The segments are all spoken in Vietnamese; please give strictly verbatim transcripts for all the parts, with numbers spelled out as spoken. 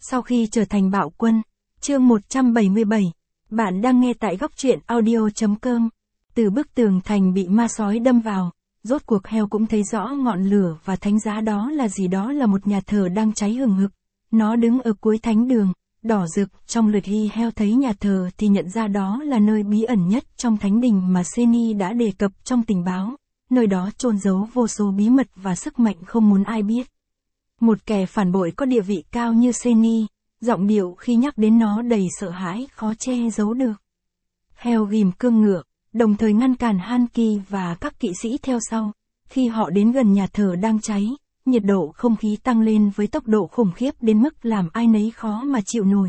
Sau khi trở thành bạo quân, chương một trăm bảy mươi bảy, bạn đang nghe tại góc truyện audio chấm com. Từ bức tường thành bị ma sói đâm vào, rốt cuộc Heo cũng thấy rõ ngọn lửa và thánh giá đó là gì, đó là một nhà thờ đang cháy hừng hực. Nó đứng ở cuối thánh đường, đỏ rực, trong lượt khi Heo thấy nhà thờ thì nhận ra đó là nơi bí ẩn nhất trong thánh đình mà Seni đã đề cập trong tình báo. Nơi đó chôn giấu vô số bí mật và sức mạnh không muốn ai biết. Một kẻ phản bội có địa vị cao như Seni, giọng điệu khi nhắc đến nó đầy sợ hãi khó che giấu được. Heo ghim cương ngựa, đồng thời ngăn cản Hanki và các kỵ sĩ theo sau. Khi họ đến gần nhà thờ đang cháy, nhiệt độ không khí tăng lên với tốc độ khủng khiếp đến mức làm ai nấy khó mà chịu nổi.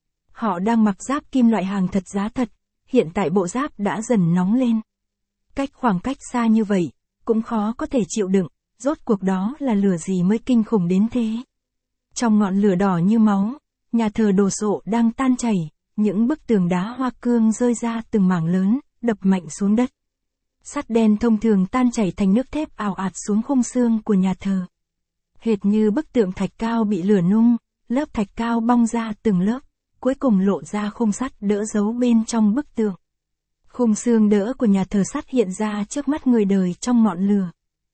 Họ đang mặc giáp kim loại hàng thật giá thật, hiện tại bộ giáp đã dần nóng lên. Cách khoảng cách xa như vậy, cũng khó có thể chịu đựng, rốt cuộc đó là lửa gì mới kinh khủng đến thế. Trong ngọn lửa đỏ như máu, nhà thờ đồ sộ đang tan chảy, những bức tường đá hoa cương rơi ra từng mảng lớn, đập mạnh xuống đất. Sắt đen thông thường tan chảy thành nước thép ào ạt xuống khung xương của nhà thờ. Hệt như bức tượng thạch cao bị lửa nung, lớp thạch cao bong ra từng lớp, cuối cùng lộ ra khung sắt đỡ giấu bên trong bức tượng. Khung xương đỡ của nhà thờ sắt hiện ra trước mắt người đời trong ngọn lửa.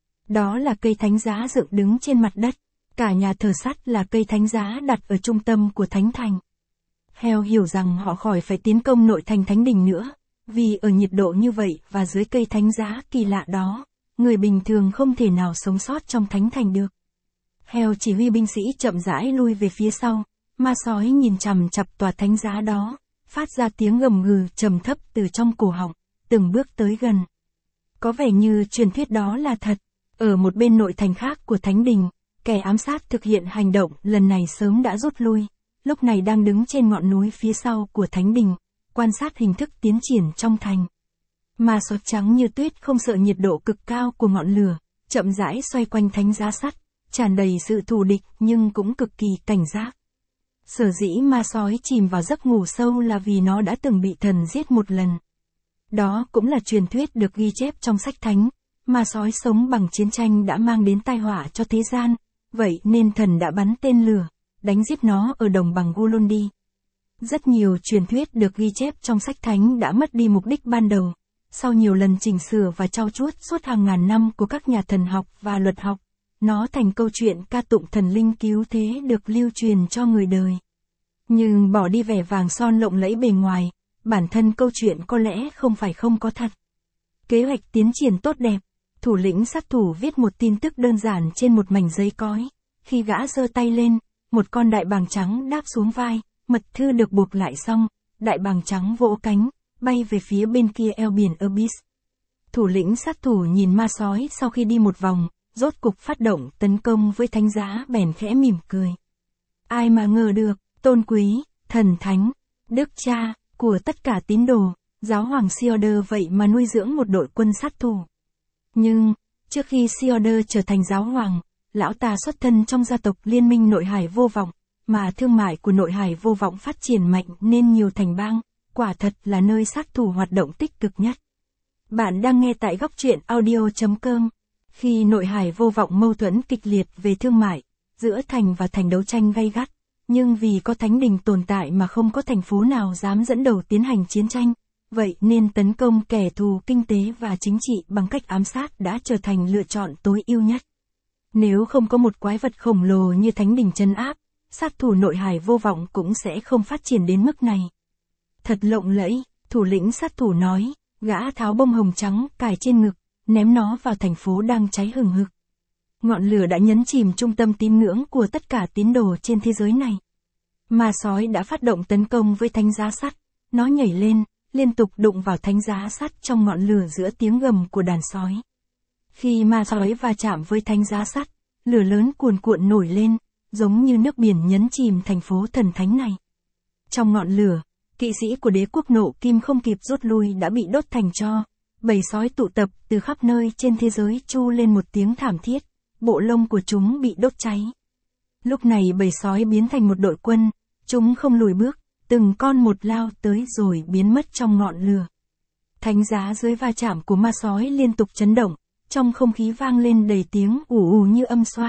Đó là cây thánh giá dựng đứng trên mặt đất. Cả nhà thờ sắt là cây thánh giá đặt ở trung tâm của thánh thành. Heo hiểu rằng họ khỏi phải tiến công nội thành thánh đình nữa, vì ở nhiệt độ như vậy và dưới cây thánh giá kỳ lạ đó, người bình thường không thể nào sống sót trong thánh thành được. Heo chỉ huy binh sĩ chậm rãi lui về phía sau, ma sói nhìn chằm chằm tòa thánh giá đó, phát ra tiếng gầm gừ trầm thấp từ trong cổ họng, từng bước tới gần. Có vẻ như truyền thuyết đó là thật. Ở một bên nội thành khác của thánh đình, kẻ ám sát thực hiện hành động lần này sớm đã rút lui, lúc này đang đứng trên ngọn núi phía sau của thánh đình, quan sát hình thức tiến triển trong thành. Ma sói trắng như tuyết không sợ nhiệt độ cực cao của ngọn lửa, chậm rãi xoay quanh thánh giá sắt, tràn đầy sự thù địch nhưng cũng cực kỳ cảnh giác. Sở dĩ ma sói chìm vào giấc ngủ sâu là vì nó đã từng bị thần giết một lần. Đó cũng là truyền thuyết được ghi chép trong sách thánh. Ma sói sống bằng chiến tranh đã mang đến tai họa cho thế gian, vậy nên thần đã bắn tên lửa, đánh giết nó ở đồng bằng Gulundi. Rất nhiều truyền thuyết được ghi chép trong sách thánh đã mất đi mục đích ban đầu, sau nhiều lần chỉnh sửa và trau chuốt suốt hàng ngàn năm của các nhà thần học và luật học, nó thành câu chuyện ca tụng thần linh cứu thế được lưu truyền cho người đời. Nhưng bỏ đi vẻ vàng son lộng lẫy bề ngoài, bản thân câu chuyện có lẽ không phải không có thật. Kế hoạch tiến triển tốt đẹp. Thủ lĩnh sát thủ viết một tin tức đơn giản trên một mảnh giấy cói. Khi gã giơ tay lên, một con đại bàng trắng đáp xuống vai, mật thư được buộc lại xong, đại bàng trắng vỗ cánh, bay về phía bên kia eo biển Abyss. Thủ lĩnh sát thủ nhìn ma sói sau khi đi một vòng, rốt cục phát động tấn công với thánh giá bèn khẽ mỉm cười. Ai mà ngờ được, tôn quý, thần thánh, đức cha, của tất cả tín đồ, giáo hoàng Siorder vậy mà nuôi dưỡng một đội quân sát thủ. Nhưng, trước khi Siorder trở thành giáo hoàng, lão ta xuất thân trong gia tộc liên minh nội hải vô vọng, mà thương mại của nội hải vô vọng phát triển mạnh nên nhiều thành bang, quả thật là nơi sát thủ hoạt động tích cực nhất. Bạn đang nghe tại góc truyện audio chấm com. Khi nội hải vô vọng mâu thuẫn kịch liệt về thương mại, giữa thành và thành đấu tranh gay gắt, nhưng vì có thánh đình tồn tại mà không có thành phố nào dám dẫn đầu tiến hành chiến tranh. Vậy nên tấn công kẻ thù kinh tế và chính trị bằng cách ám sát đã trở thành lựa chọn tối ưu nhất. Nếu không có một quái vật khổng lồ như thánh đình trấn áp, sát thủ nội hải vô vọng cũng sẽ không phát triển đến mức này. Thật lộng lẫy, thủ lĩnh sát thủ nói, gã tháo bông hồng trắng cài trên ngực, ném nó vào thành phố đang cháy hừng hực. Ngọn lửa đã nhấn chìm trung tâm tín ngưỡng của tất cả tín đồ trên thế giới này. Ma sói đã phát động tấn công với thánh giá sắt, nó nhảy lên, liên tục đụng vào thánh giá sắt trong ngọn lửa giữa tiếng gầm của đàn sói. Khi ma sói va chạm với thánh giá sắt, lửa lớn cuồn cuộn nổi lên, giống như nước biển nhấn chìm thành phố thần thánh này. Trong ngọn lửa, kỵ sĩ của đế quốc nộ kim không kịp rút lui đã bị đốt thành tro. Bầy sói tụ tập từ khắp nơi trên thế giới tru lên một tiếng thảm thiết, bộ lông của chúng bị đốt cháy. Lúc này bầy sói biến thành một đội quân, chúng không lùi bước, từng con một lao tới rồi biến mất trong ngọn lửa. Thánh giá dưới va chạm của ma sói liên tục chấn động, trong không khí vang lên đầy tiếng ù ù như âm xoa.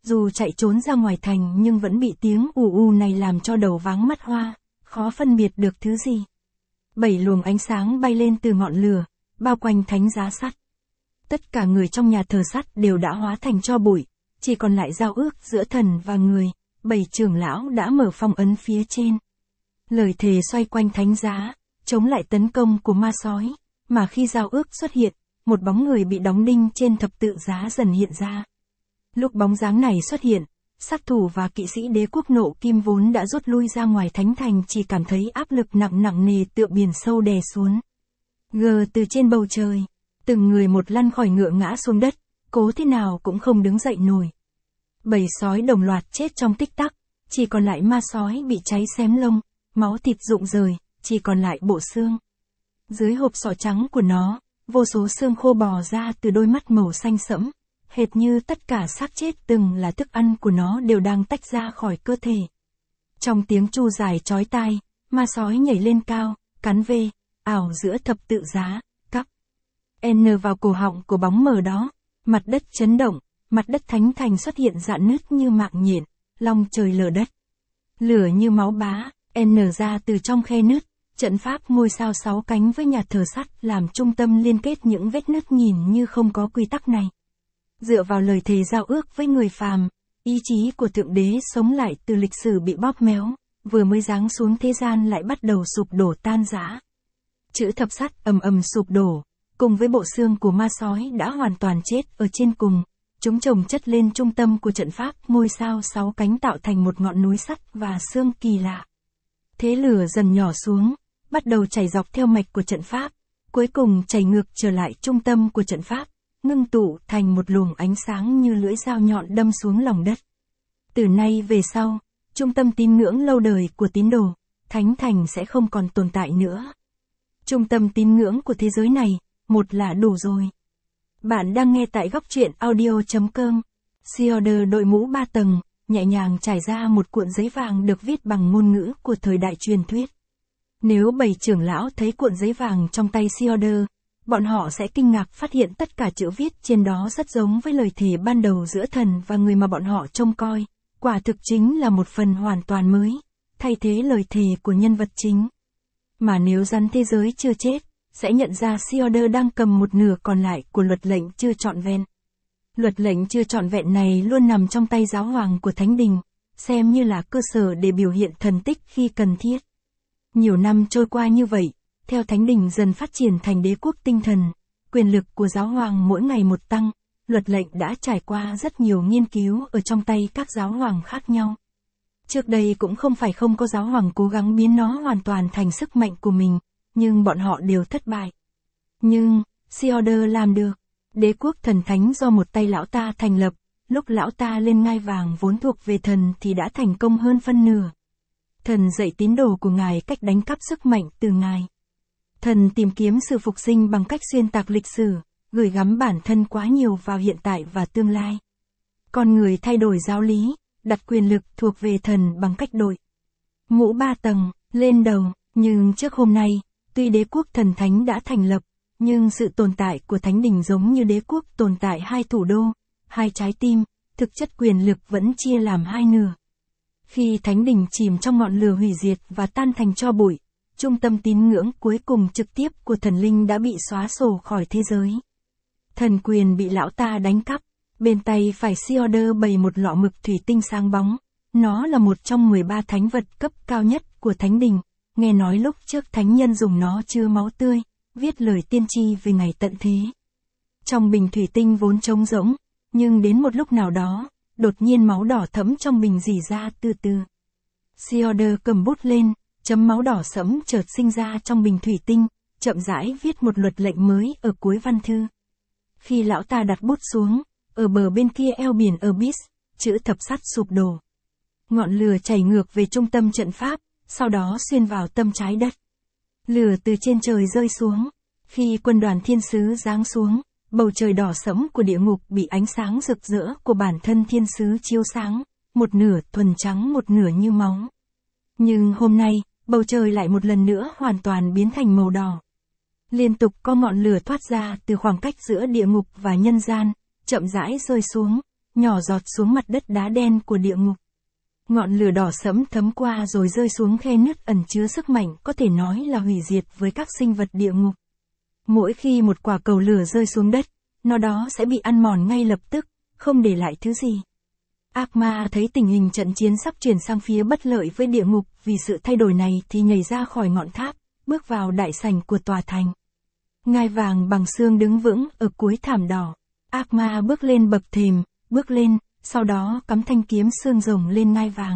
dù chạy trốn ra ngoài thành nhưng vẫn bị tiếng ù ù này làm cho đầu váng mắt hoa, khó phân biệt được thứ gì. Bảy luồng ánh sáng bay lên từ ngọn lửa, bao quanh thánh giá sắt. Tất cả người trong nhà thờ sắt đều đã hóa thành tro bụi, chỉ còn lại giao ước giữa thần và người, bảy trưởng lão đã mở phong ấn phía trên. Lời thề xoay quanh thánh giá, chống lại tấn công của ma sói, mà khi giao ước xuất hiện, một bóng người bị đóng đinh trên thập tự giá dần hiện ra. Lúc bóng dáng này xuất hiện, sát thủ và kỵ sĩ đế quốc nộ kim vốn đã rút lui ra ngoài thánh thành chỉ cảm thấy áp lực nặng nặng nề tựa biển sâu đè xuống. Gờ từ trên bầu trời, từng người một lăn khỏi ngựa ngã xuống đất, cố thế nào cũng không đứng dậy nổi. Bầy sói đồng loạt chết trong tích tắc, chỉ còn lại ma sói bị cháy xém lông, máu thịt rụng rời, chỉ còn lại bộ xương. Dưới hộp sọ trắng của nó, vô số xương khô bò ra từ đôi mắt màu xanh sẫm, hệt như tất cả xác chết từng là thức ăn của nó đều đang tách ra khỏi cơ thể. Trong tiếng tru dài chói tai, ma sói nhảy lên cao, cắn về, ảo giữa thập tự giá, cắp. N vào cổ họng của bóng mờ đó, mặt đất chấn động, mặt đất thánh thành xuất hiện rạn nứt như mạng nhện, long trời lở đất. Lửa như máu bá, N ra từ trong khe nứt, trận pháp ngôi sao sáu cánh với nhà thờ sắt làm trung tâm liên kết những vết nứt nhìn như không có quy tắc này. Dựa vào lời thề giao ước với người phàm, ý chí của Thượng Đế sống lại từ lịch sử bị bóp méo, vừa mới giáng xuống thế gian lại bắt đầu sụp đổ tan rã. Chữ thập sắt ầm ầm sụp đổ, cùng với bộ xương của ma sói đã hoàn toàn chết ở trên cùng. Chúng chồng chất lên trung tâm của trận pháp ngôi sao sáu cánh tạo thành một ngọn núi sắt và xương kỳ lạ. Thế lửa dần nhỏ xuống, bắt đầu chảy dọc theo mạch của trận pháp, cuối cùng chảy ngược trở lại trung tâm của trận pháp, ngưng tụ thành một luồng ánh sáng như lưỡi dao nhọn đâm xuống lòng đất. Từ nay về sau, trung tâm tín ngưỡng lâu đời của tín đồ, thánh thành sẽ không còn tồn tại nữa. Trung tâm tín ngưỡng của thế giới này, một là đủ rồi. Bạn đang nghe tại góc truyện audio chấm com. Seorder đội mũ ba tầng, nhẹ nhàng trải ra một cuộn giấy vàng được viết bằng ngôn ngữ của thời đại truyền thuyết. Nếu bảy trưởng lão thấy cuộn giấy vàng trong tay Seorder, bọn họ sẽ kinh ngạc phát hiện tất cả chữ viết trên đó rất giống với lời thề ban đầu giữa thần và người mà bọn họ trông coi, quả thực chính là một phần hoàn toàn mới, thay thế lời thề của nhân vật chính. Mà nếu rắn thế giới chưa chết, sẽ nhận ra Seorder đang cầm một nửa còn lại của luật lệnh chưa trọn vẹn. Luật lệnh chưa trọn vẹn này luôn nằm trong tay giáo hoàng của Thánh Đình, xem như là cơ sở để biểu hiện thần tích khi cần thiết. Nhiều năm trôi qua như vậy, theo Thánh Đình dần phát triển thành đế quốc tinh thần, quyền lực của giáo hoàng mỗi ngày một tăng, luật lệnh đã trải qua rất nhiều nghiên cứu ở trong tay các giáo hoàng khác nhau. Trước đây cũng không phải không có giáo hoàng cố gắng biến nó hoàn toàn thành sức mạnh của mình, nhưng bọn họ đều thất bại. Nhưng, Seorder làm được. Đế quốc thần thánh do một tay lão ta thành lập, lúc lão ta lên ngai vàng vốn thuộc về thần thì đã thành công hơn phân nửa. Thần dạy tín đồ của ngài cách đánh cắp sức mạnh từ ngài. Thần tìm kiếm sự phục sinh bằng cách xuyên tạc lịch sử, gửi gắm bản thân quá nhiều vào hiện tại và tương lai. Con người thay đổi giáo lý, đặt quyền lực thuộc về thần bằng cách đội mũ ba tầng lên đầu, nhưng trước hôm nay, tuy đế quốc thần thánh đã thành lập, nhưng sự tồn tại của Thánh Đình giống như đế quốc tồn tại hai thủ đô, hai trái tim, thực chất quyền lực vẫn chia làm hai nửa. Khi Thánh Đình chìm trong ngọn lửa hủy diệt và tan thành tro bụi, trung tâm tín ngưỡng cuối cùng trực tiếp của thần linh đã bị xóa sổ khỏi thế giới. Thần quyền bị lão ta đánh cắp, bên tay phải Seorder bày một lọ mực thủy tinh sáng bóng, nó là một trong mười ba thánh vật cấp cao nhất của Thánh Đình, nghe nói lúc trước thánh nhân dùng nó chứa máu tươi, viết lời tiên tri về ngày tận thế. Trong bình thủy tinh vốn trống rỗng, nhưng đến một lúc nào đó, đột nhiên máu đỏ thẫm trong bình rỉ ra từ từ. Seorder cầm bút lên, chấm máu đỏ sẫm chợt sinh ra trong bình thủy tinh, chậm rãi viết một luật lệnh mới ở cuối văn thư. Khi lão ta đặt bút xuống, ở bờ bên kia eo biển Abyss, chữ thập sắt sụp đổ. Ngọn lửa chảy ngược về trung tâm trận pháp, sau đó xuyên vào tâm trái đất. Lửa từ trên trời rơi xuống. Khi quân đoàn thiên sứ giáng xuống, bầu trời đỏ sẫm của địa ngục bị ánh sáng rực rỡ của bản thân thiên sứ chiếu sáng, một nửa thuần trắng một nửa như máu. Nhưng hôm nay, bầu trời lại một lần nữa hoàn toàn biến thành màu đỏ. Liên tục có ngọn lửa thoát ra từ khoảng cách giữa địa ngục và nhân gian, chậm rãi rơi xuống, nhỏ giọt xuống mặt đất đá đen của địa ngục. Ngọn lửa đỏ sẫm thấm qua rồi rơi xuống khe nứt ẩn chứa sức mạnh có thể nói là hủy diệt với các sinh vật địa ngục. Mỗi khi một quả cầu lửa rơi xuống đất, nó đó sẽ bị ăn mòn ngay lập tức, không để lại thứ gì. Ác ma thấy tình hình trận chiến sắp chuyển sang phía bất lợi với địa ngục, vì sự thay đổi này thì nhảy ra khỏi ngọn tháp, bước vào đại sảnh của tòa thành. Ngai vàng bằng xương đứng vững ở cuối thảm đỏ. Ác ma bước lên bậc thềm, bước lên, sau đó cắm thanh kiếm xương rồng lên ngai vàng.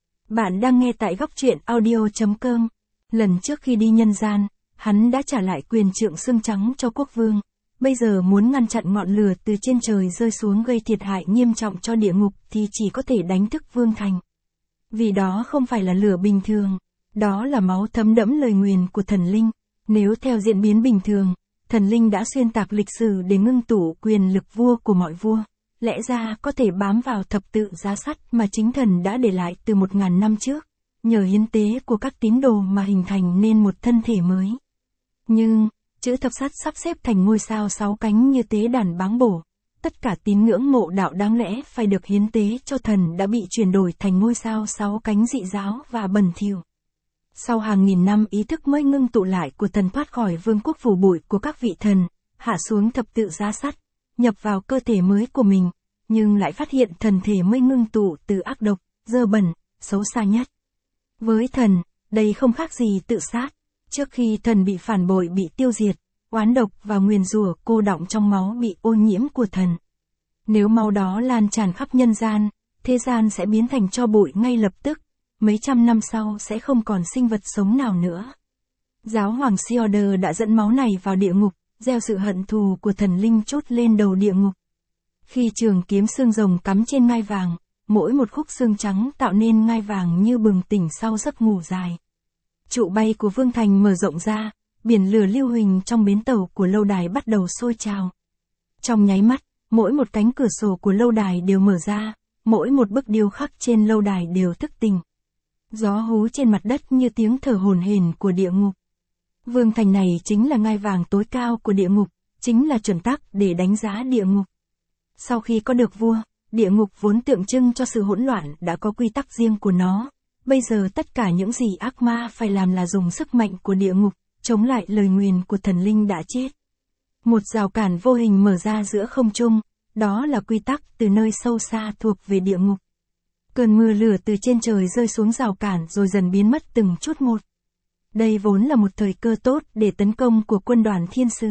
Bạn đang nghe tại góc truyện audio chấm com. Lần trước khi đi nhân gian, hắn đã trả lại quyền trượng xương trắng cho quốc vương. Bây giờ muốn ngăn chặn ngọn lửa từ trên trời rơi xuống gây thiệt hại nghiêm trọng cho địa ngục thì chỉ có thể đánh thức vương thành. Vì đó không phải là lửa bình thường, đó là máu thấm đẫm lời nguyền của thần linh. Nếu theo diễn biến bình thường, thần linh đã xuyên tạc lịch sử để ngưng tụ quyền lực vua của mọi vua. Lẽ ra có thể bám vào thập tự giá sắt mà chính thần đã để lại từ một ngàn năm trước, nhờ hiến tế của các tín đồ mà hình thành nên một thân thể mới. Nhưng, chữ thập sắt sắp xếp thành ngôi sao sáu cánh như tế đàn báng bổ. Tất cả tín ngưỡng mộ đạo đáng lẽ phải được hiến tế cho thần đã bị chuyển đổi thành ngôi sao sáu cánh dị giáo và bẩn thỉu. Sau hàng nghìn năm ý thức mới ngưng tụ lại của thần thoát khỏi vương quốc phủ bụi của các vị thần, hạ xuống thập tự giá sắt, nhập vào cơ thể mới của mình, nhưng lại phát hiện thần thể mới ngưng tụ từ ác độc, dơ bẩn, xấu xa nhất. Với thần, đây không khác gì tự sát. Trước khi thần bị phản bội bị tiêu diệt, oán độc và nguyền rủa cô đọng trong máu bị ô nhiễm của thần. Nếu máu đó lan tràn khắp nhân gian, thế gian sẽ biến thành tro bụi ngay lập tức, mấy trăm năm sau sẽ không còn sinh vật sống nào nữa. Giáo hoàng Sioder đã dẫn máu này vào địa ngục, gieo sự hận thù của thần linh trút lên đầu địa ngục. Khi trường kiếm xương rồng cắm trên ngai vàng, mỗi một khúc xương trắng tạo nên ngai vàng như bừng tỉnh sau giấc ngủ dài. Trụ bay của vương thành mở rộng ra, biển lửa lưu huỳnh trong bến tàu của lâu đài bắt đầu sôi trào. Trong nháy mắt, mỗi một cánh cửa sổ của lâu đài đều mở ra, mỗi một bức điêu khắc trên lâu đài đều thức tỉnh. Gió hú trên mặt đất như tiếng thở hổn hển của địa ngục. Vương thành này chính là ngai vàng tối cao của địa ngục, chính là chuẩn tắc để đánh giá địa ngục. Sau khi có được vua, địa ngục vốn tượng trưng cho sự hỗn loạn đã có quy tắc riêng của nó. Bây giờ tất cả những gì ác ma phải làm là dùng sức mạnh của địa ngục, chống lại lời nguyền của thần linh đã chết. Một rào cản vô hình mở ra giữa không trung, đó là quy tắc từ nơi sâu xa thuộc về địa ngục. Cơn mưa lửa từ trên trời rơi xuống rào cản rồi dần biến mất từng chút một. Đây vốn là một thời cơ tốt để tấn công của quân đoàn thiên sứ.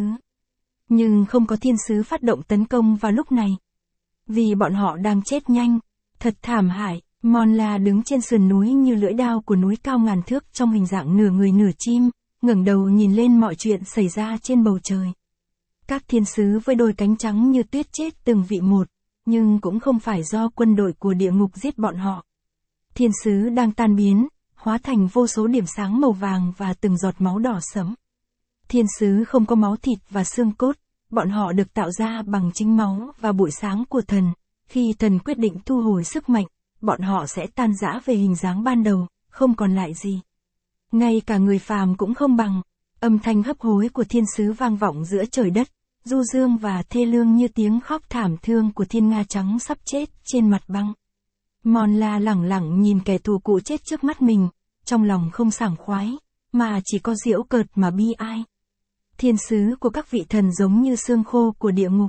Nhưng không có thiên sứ phát động tấn công vào lúc này. Vì bọn họ đang chết nhanh, thật thảm hại. Monla đứng trên sườn núi như lưỡi đao của núi cao ngàn thước trong hình dạng nửa người nửa chim, ngẩng đầu nhìn lên mọi chuyện xảy ra trên bầu trời. Các thiên sứ với đôi cánh trắng như tuyết chết từng vị một, nhưng cũng không phải do quân đội của địa ngục giết bọn họ. Thiên sứ đang tan biến, hóa thành vô số điểm sáng màu vàng và từng giọt máu đỏ sẫm. Thiên sứ không có máu thịt và xương cốt, bọn họ được tạo ra bằng chính máu và buổi sáng của thần. Khi thần quyết định thu hồi sức mạnh, bọn họ sẽ tan rã về hình dáng ban đầu, không còn lại gì. Ngay cả người phàm cũng không bằng. Âm thanh hấp hối của thiên sứ vang vọng giữa trời đất, du dương và thê lương như tiếng khóc thảm thương của thiên nga trắng sắp chết trên mặt băng. Monla lẳng lặng nhìn kẻ thù cụ chết trước mắt mình, trong lòng không sảng khoái, mà chỉ có giễu cợt mà bi ai. Thiên sứ của các vị thần giống như xương khô của địa ngục.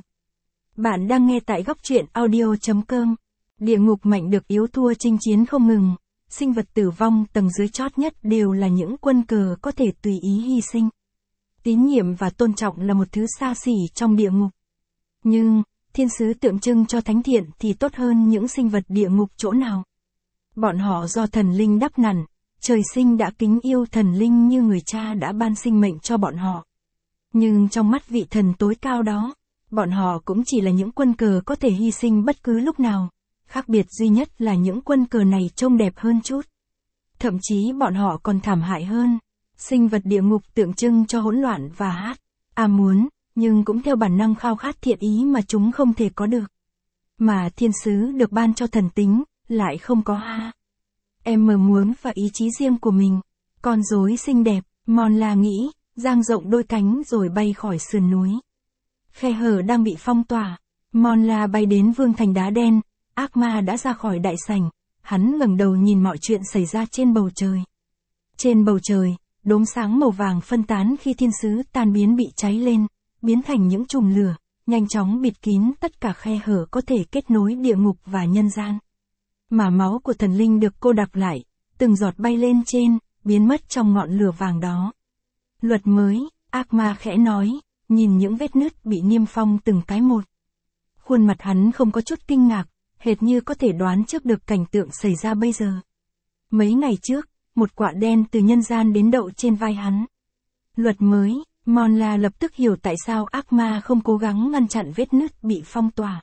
Bạn đang nghe tại góc truyện audio chấm com. Địa ngục mạnh được yếu thua chinh chiến không ngừng, sinh vật tử vong tầng dưới chót nhất đều là những quân cờ có thể tùy ý hy sinh. Tín nhiệm và tôn trọng là một thứ xa xỉ trong địa ngục. Nhưng, thiên sứ tượng trưng cho thánh thiện thì tốt hơn những sinh vật địa ngục chỗ nào. Bọn họ do thần linh đắp nặn, trời sinh đã kính yêu thần linh như người cha đã ban sinh mệnh cho bọn họ. Nhưng trong mắt vị thần tối cao đó, bọn họ cũng chỉ là những quân cờ có thể hy sinh bất cứ lúc nào. Khác biệt duy nhất là những quân cờ này trông đẹp hơn chút. Thậm chí bọn họ còn thảm hại hơn. Sinh vật địa ngục tượng trưng cho hỗn loạn và hát, à muốn, nhưng cũng theo bản năng khao khát thiện ý mà chúng không thể có được. Mà thiên sứ được ban cho thần tính, lại không có ha. Em mơ muốn và ý chí riêng của mình. Con rối xinh đẹp, Monla nghĩ, dang rộng đôi cánh rồi bay khỏi sườn núi. Khe hở đang bị phong tỏa. Monla bay đến vương thành đá đen, ác ma đã ra khỏi đại sảnh, hắn ngẩng đầu nhìn mọi chuyện xảy ra trên bầu trời. Trên bầu trời, đốm sáng màu vàng phân tán khi thiên sứ tan biến bị cháy lên, biến thành những chùm lửa, nhanh chóng bịt kín tất cả khe hở có thể kết nối địa ngục và nhân gian. Mà máu của thần linh được cô đặc lại, từng giọt bay lên trên, biến mất trong ngọn lửa vàng đó. Luật mới, ác ma khẽ nói, nhìn những vết nứt bị niêm phong từng cái một. Khuôn mặt hắn không có chút kinh ngạc, hệt như có thể đoán trước được cảnh tượng xảy ra bây giờ. Mấy ngày trước, một quạ đen từ nhân gian đến đậu trên vai hắn. Luật mới, Monla lập tức hiểu tại sao ác ma không cố gắng ngăn chặn vết nứt bị phong tỏa.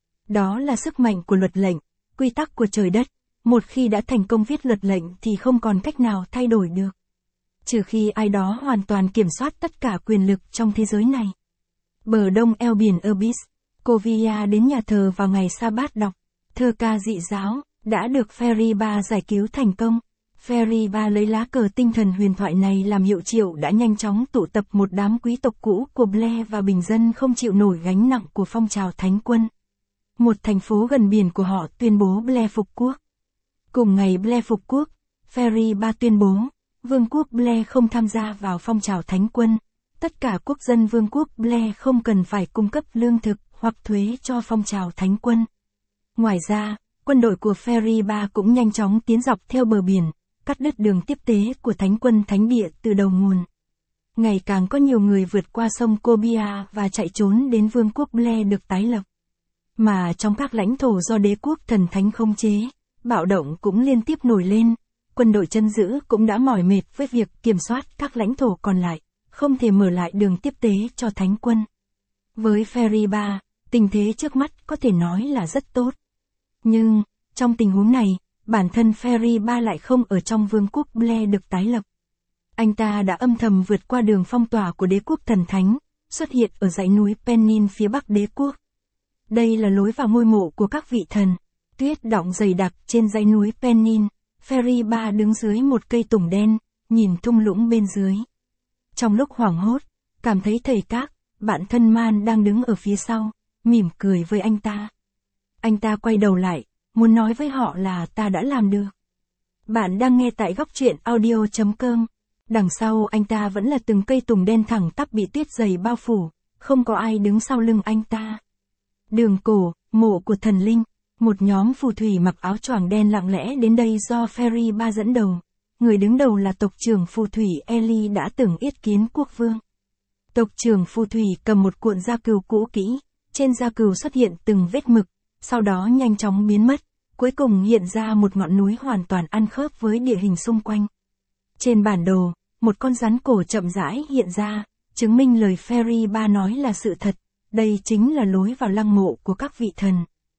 Đó là sức mạnh của luật lệnh, quy tắc của trời đất, một khi đã thành công viết luật lệnh thì không còn cách nào thay đổi được. Trừ khi ai đó hoàn toàn kiểm soát tất cả quyền lực trong thế giới này. Bờ đông eo biển Abyss, Kovia đến nhà thờ vào ngày Sa-bát đọc thơ ca dị giáo, đã được Feriba giải cứu thành công. Feriba lấy lá cờ tinh thần huyền thoại này làm hiệu triệu đã nhanh chóng tụ tập một đám quý tộc cũ của Blair và bình dân không chịu nổi gánh nặng của phong trào thánh quân. Một thành phố gần biển của họ tuyên bố Blair phục quốc. Cùng ngày Blair phục quốc, Feriba tuyên bố, vương quốc Blair không tham gia vào phong trào thánh quân. Tất cả quốc dân vương quốc Blair không cần phải cung cấp lương thực hoặc thuế cho phong trào thánh quân. Ngoài ra, quân đội của Feriba cũng nhanh chóng tiến dọc theo bờ biển, cắt đứt đường tiếp tế của thánh quân thánh địa từ đầu nguồn. Ngày càng có nhiều người vượt qua sông Kobia và chạy trốn đến vương quốc Blair được tái lập. Mà trong các lãnh thổ do đế quốc thần thánh khống chế, bạo động cũng liên tiếp nổi lên, quân đội chân giữ cũng đã mỏi mệt với việc kiểm soát các lãnh thổ còn lại, không thể mở lại đường tiếp tế cho thánh quân. Với Feriba, tình thế trước mắt có thể nói là rất tốt. Nhưng, trong tình huống này, bản thân Feriba lại không ở trong vương quốc Blair được tái lập. Anh ta đã âm thầm vượt qua đường phong tỏa của đế quốc thần thánh, xuất hiện ở dãy núi Penin phía bắc đế quốc. Đây là lối vào ngôi mộ của các vị thần. Tuyết đọng dày đặc trên dãy núi Penin, Feriba đứng dưới một cây tùng đen, nhìn thung lũng bên dưới. Trong lúc hoảng hốt, cảm thấy thầy các, bạn thân Man đang đứng ở phía sau, mỉm cười với anh ta. Anh ta quay đầu lại, muốn nói với họ là ta đã làm được. Bạn đang nghe tại góc truyện audio chấm com. Đằng sau anh ta vẫn là từng cây tùng đen thẳng tắp bị tuyết dày bao phủ, không có ai đứng sau lưng anh ta. Đường cổ, mộ của thần linh, một nhóm phù thủy mặc áo choàng đen lặng lẽ đến đây do Feriba dẫn đầu. Người đứng đầu là tộc trưởng phù thủy Eli đã từng yết kiến quốc vương. Tộc trưởng phù thủy cầm một cuộn da cừu cũ kỹ, trên da cừu xuất hiện từng vết mực, sau đó nhanh chóng biến mất, cuối cùng hiện ra một ngọn núi hoàn toàn ăn khớp với địa hình xung quanh. Trên bản đồ, một con rắn cổ chậm rãi hiện ra, chứng minh lời Feriba nói là sự thật, đây chính là lối vào lăng mộ của các vị thần.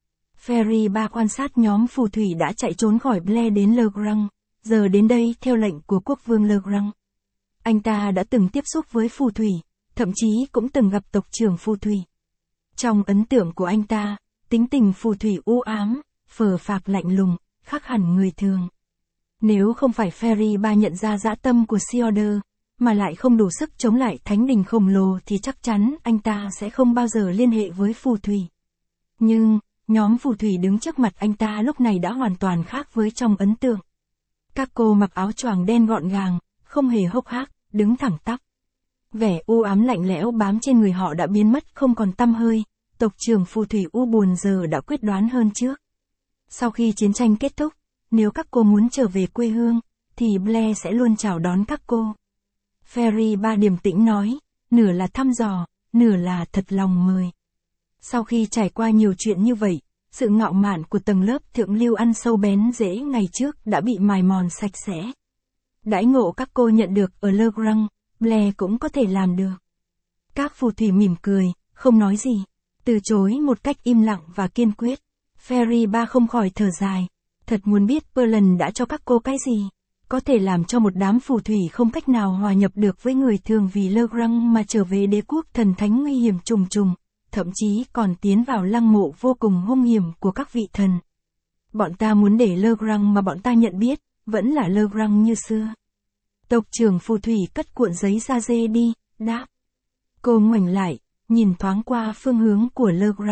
Feriba quan sát nhóm phù thủy đã chạy trốn khỏi Blair đến Le Grand, giờ đến đây theo lệnh của quốc vương Le Grand. Anh ta đã từng tiếp xúc với phù thủy, thậm chí cũng từng gặp tộc trưởng phù thủy. Trong ấn tượng của anh ta, tính tình phù thủy u ám, phờ phạc lạnh lùng, khác hẳn người thường. Nếu không phải Feriba nhận ra dã tâm của Seader, mà lại không đủ sức chống lại thánh đình khổng lồ thì chắc chắn anh ta sẽ không bao giờ liên hệ với phù thủy. Nhưng, nhóm phù thủy đứng trước mặt anh ta lúc này đã hoàn toàn khác với trong ấn tượng. Các cô mặc áo choàng đen gọn gàng, không hề hốc hác, đứng thẳng tắp. Vẻ u ám lạnh lẽo bám trên người họ đã biến mất không còn tăm hơi, tộc trưởng phù thủy u buồn giờ đã quyết đoán hơn trước. Sau khi chiến tranh kết thúc, nếu các cô muốn trở về quê hương, thì Blair sẽ luôn chào đón các cô. Feriba điềm tĩnh nói, nửa là thăm dò, nửa là thật lòng mời. Sau khi trải qua nhiều chuyện như vậy, sự ngạo mạn của tầng lớp thượng lưu ăn sâu bén rễ ngày trước đã bị mài mòn sạch sẽ. Đãi ngộ các cô nhận được ở Le Grand, Blair cũng có thể làm được. Các phù thủy mỉm cười, không nói gì, từ chối một cách im lặng và kiên quyết. Feriba không khỏi thở dài, thật muốn biết Perlan đã cho các cô cái gì, có thể làm cho một đám phù thủy không cách nào hòa nhập được với người thường vì Le Grand mà trở về đế quốc thần thánh nguy hiểm trùng trùng, thậm chí còn tiến vào lăng mộ vô cùng hung hiểm của các vị thần. Bọn ta muốn để Le Grand mà bọn ta nhận biết, vẫn là Le Grand như xưa. Tộc trưởng phù thủy cất cuộn giấy da dê đi, đáp. Cô ngoảnh lại, nhìn thoáng qua phương hướng của Le Grand.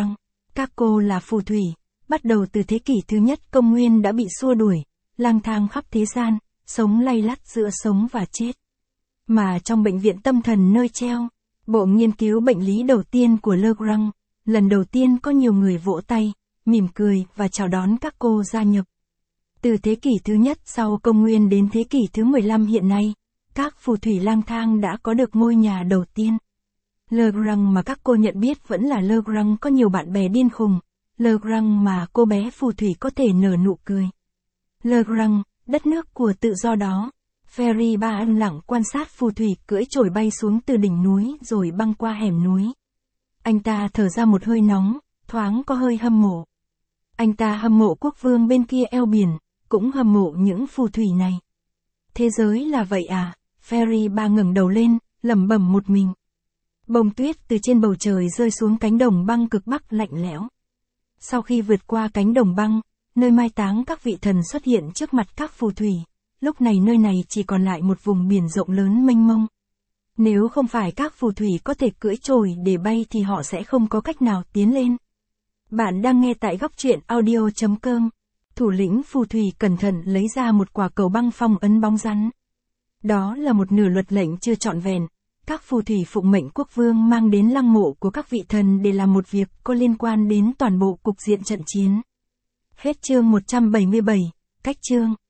Các cô là phù thủy, bắt đầu từ thế kỷ thứ nhất công nguyên đã bị xua đuổi, lang thang khắp thế gian, sống lay lắt giữa sống và chết. Mà trong bệnh viện tâm thần nơi treo, bộ nghiên cứu bệnh lý đầu tiên của Legrand, lần đầu tiên có nhiều người vỗ tay, mỉm cười và chào đón các cô gia nhập. Từ thế kỷ thứ nhất sau công nguyên đến thế kỷ thứ mười lăm hiện nay, các phù thủy lang thang đã có được ngôi nhà đầu tiên. Legrand mà các cô nhận biết vẫn là Legrand có nhiều bạn bè điên khùng, Legrand mà cô bé phù thủy có thể nở nụ cười. Legrand, đất nước của tự do đó. Ferry ba ân lặng quan sát phù thủy cưỡi chổi bay xuống từ đỉnh núi rồi băng qua hẻm núi. Anh ta thở ra một hơi nóng, thoáng có hơi hâm mộ. Anh ta hâm mộ quốc vương bên kia eo biển, cũng hâm mộ những phù thủy này. Thế giới là vậy à? Ferry ba ngẩng đầu lên, lẩm bẩm một mình. Bông tuyết từ trên bầu trời rơi xuống cánh đồng băng cực bắc lạnh lẽo. Sau khi vượt qua cánh đồng băng, nơi mai táng các vị thần xuất hiện trước mặt các phù thủy, lúc này nơi này chỉ còn lại một vùng biển rộng lớn mênh mông. Nếu không phải các phù thủy có thể cưỡi chổi để bay thì họ sẽ không có cách nào tiến lên. Bạn đang nghe tại góc truyện audio chấm com. Thủ lĩnh phù thủy cẩn thận lấy ra một quả cầu băng phong ấn bóng rắn. Đó là một nửa luật lệnh chưa trọn vẹn. Các phù thủy phụng mệnh quốc vương mang đến lăng mộ của các vị thần để làm một việc có liên quan đến toàn bộ cục diện trận chiến. Hết chương một trăm bảy mươi bảy, cách chương.